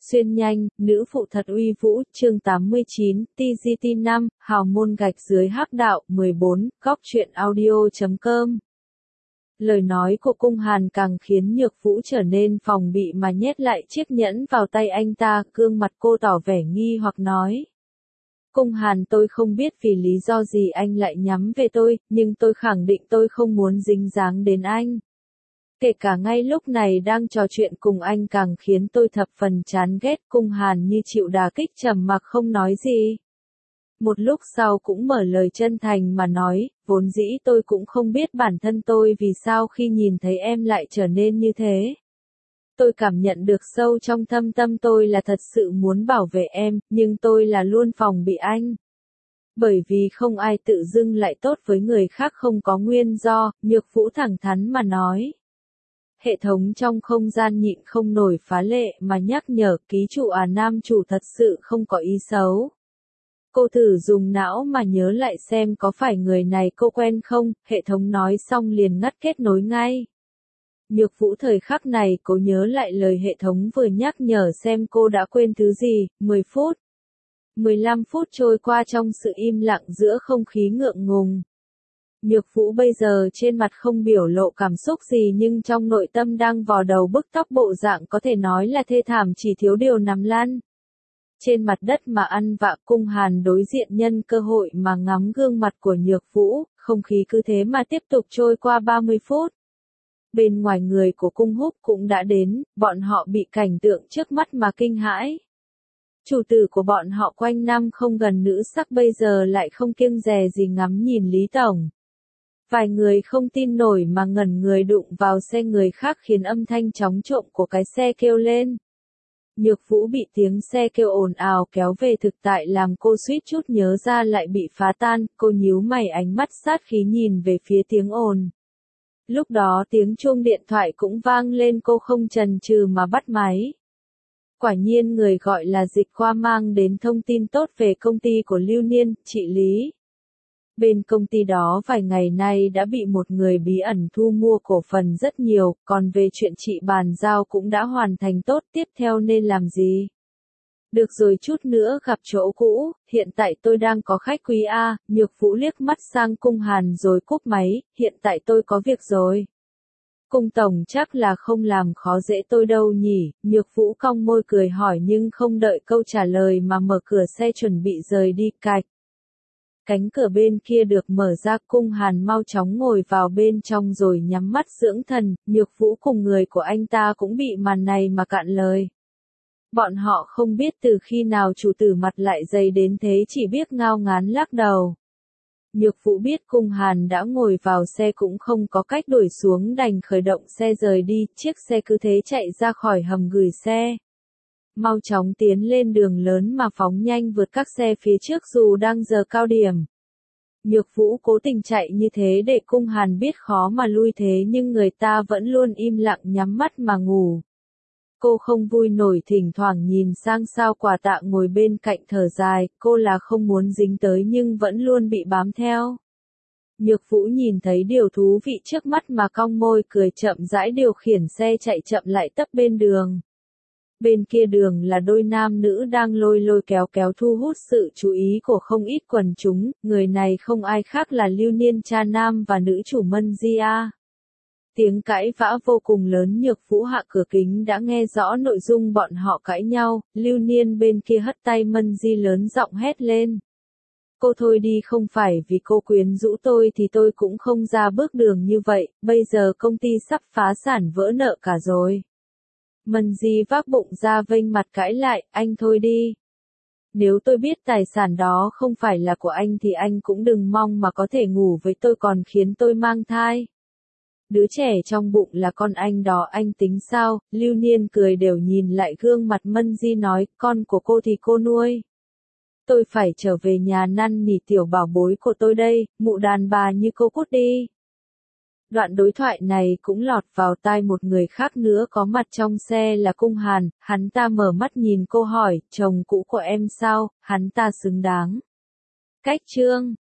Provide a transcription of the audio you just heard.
Xuyên nhanh, nữ phụ thật uy vũ, chương 89, TGT 5, hào môn gạch dưới hắc đạo, 14, góc truyện audio.com. Lời nói của cung Hàn càng khiến Nhược Vũ trở nên phòng bị mà nhét lại chiếc nhẫn vào tay anh ta, gương mặt cô tỏ vẻ nghi hoặc nói. Cung Hàn, tôi không biết vì lý do gì anh lại nhắm về tôi, nhưng tôi khẳng định tôi không muốn dính dáng đến anh. Kể cả ngay lúc này đang trò chuyện cùng anh càng khiến tôi thập phần chán ghét. Cung Hàn như chịu đả kích trầm mặc không nói gì. Một lúc sau cũng mở lời chân thành mà nói, vốn dĩ tôi cũng không biết bản thân tôi vì sao khi nhìn thấy em lại trở nên như thế. Tôi cảm nhận được sâu trong thâm tâm tôi là thật sự muốn bảo vệ em, nhưng tôi là luôn phòng bị anh. Bởi vì không ai tự dưng lại tốt với người khác không có nguyên do, Nhược Vũ thẳng thắn mà nói. Hệ thống trong không gian nhịn không nổi phá lệ mà nhắc nhở ký chủ nam chủ thật sự không có ý xấu. Cô thử dùng não mà nhớ lại xem có phải người này cô quen không, hệ thống nói xong liền ngắt kết nối ngay. Nhược Vũ thời khắc này cố nhớ lại lời hệ thống vừa nhắc nhở xem cô đã quên thứ gì. 10 phút. 15 phút trôi qua trong sự im lặng giữa không khí ngượng ngùng. Nhược Vũ bây giờ trên mặt không biểu lộ cảm xúc gì nhưng trong nội tâm đang vò đầu bức tóc, bộ dạng có thể nói là thê thảm, chỉ thiếu điều nằm lăn trên mặt đất mà ăn vạ. Cung Hàn đối diện nhân cơ hội mà ngắm gương mặt của Nhược Vũ, không khí cứ thế mà tiếp tục trôi qua 30 phút. Bên ngoài người của Cung Húc cũng đã đến, bọn họ bị cảnh tượng trước mắt mà kinh hãi. Chủ tử của bọn họ quanh năm không gần nữ sắc bây giờ lại không kiêng dè gì ngắm nhìn Lý Tổng. Vài người không tin nổi mà ngẩn người đụng vào xe người khác khiến âm thanh chóng trộm của cái xe kêu lên. Nhược Vũ bị tiếng xe kêu ồn ào kéo về thực tại làm cô suýt chút nhớ ra lại bị phá tan, cô nhíu mày ánh mắt sát khí nhìn về phía tiếng ồn. Lúc đó tiếng chuông điện thoại cũng vang lên, cô không chần chừ mà bắt máy. Quả nhiên người gọi là Dịch Khoa mang đến thông tin tốt về công ty của Lưu Niên, chị Lý. Bên công ty đó vài ngày nay đã bị một người bí ẩn thu mua cổ phần rất nhiều, còn về chuyện chị bàn giao cũng đã hoàn thành tốt, tiếp theo nên làm gì? Được rồi, chút nữa gặp chỗ cũ, hiện tại tôi đang có khách quý A. Nhược Vũ liếc mắt sang Cung Hàn rồi cúp máy, hiện tại tôi có việc rồi. Cung tổng chắc là không làm khó dễ tôi đâu nhỉ? Nhược Vũ cong môi cười hỏi nhưng không đợi câu trả lời mà mở cửa xe chuẩn bị rời đi. Cạch. Cánh cửa bên kia được mở ra, Cung Hàn mau chóng ngồi vào bên trong rồi nhắm mắt dưỡng thần. Nhược Vũ cùng người của anh ta cũng bị màn này mà cạn lời. Bọn họ không biết từ khi nào chủ tử mặt lại dày đến thế, chỉ biết ngao ngán lắc đầu. Nhược Vũ biết Cung Hàn đã ngồi vào xe cũng không có cách đuổi xuống, đành khởi động xe rời đi, chiếc xe cứ thế chạy ra khỏi hầm gửi xe. Mau chóng tiến lên đường lớn mà phóng nhanh vượt các xe phía trước dù đang giờ cao điểm. Nhược Vũ cố tình chạy như thế để Cung Hàn biết khó mà lui thế nhưng người ta vẫn luôn im lặng nhắm mắt mà ngủ. Cô không vui nổi, thỉnh thoảng nhìn sang Sao Quả Tạ ngồi bên cạnh thở dài, cô là không muốn dính tới nhưng vẫn luôn bị bám theo. Nhược Vũ nhìn thấy điều thú vị trước mắt mà cong môi cười, chậm rãi điều khiển xe chạy chậm lại tấp bên đường. Bên kia đường là đôi nam nữ đang lôi lôi kéo kéo thu hút sự chú ý của không ít quần chúng, người này không ai khác là Lưu Niên, cha nam và nữ chủ Mân Di A. Tiếng cãi vã vô cùng lớn, Nhược Vũ hạ cửa kính đã nghe rõ nội dung bọn họ cãi nhau. Lưu Niên bên kia hất tay Mân Di lớn giọng hét lên. Cô thôi đi, không phải vì cô quyến rũ tôi thì tôi cũng không ra bước đường như vậy, bây giờ công ty sắp phá sản vỡ nợ cả rồi. Mân Di vác bụng ra vênh mặt cãi lại, anh thôi đi. Nếu tôi biết tài sản đó không phải là của anh thì anh cũng đừng mong mà có thể ngủ với tôi, còn khiến tôi mang thai. Đứa trẻ trong bụng là con anh đó, anh tính sao? Lưu Niên cười đều nhìn lại gương mặt Mân Di nói, con của cô thì cô nuôi. Tôi phải trở về nhà năn nỉ tiểu bảo bối của tôi đây, mụ đàn bà như cô cút đi. Đoạn đối thoại này cũng lọt vào tai một người khác nữa có mặt trong xe là Cung Hàn, hắn ta mở mắt nhìn cô hỏi, chồng cũ của em sao, hắn ta xứng đáng. Cách chương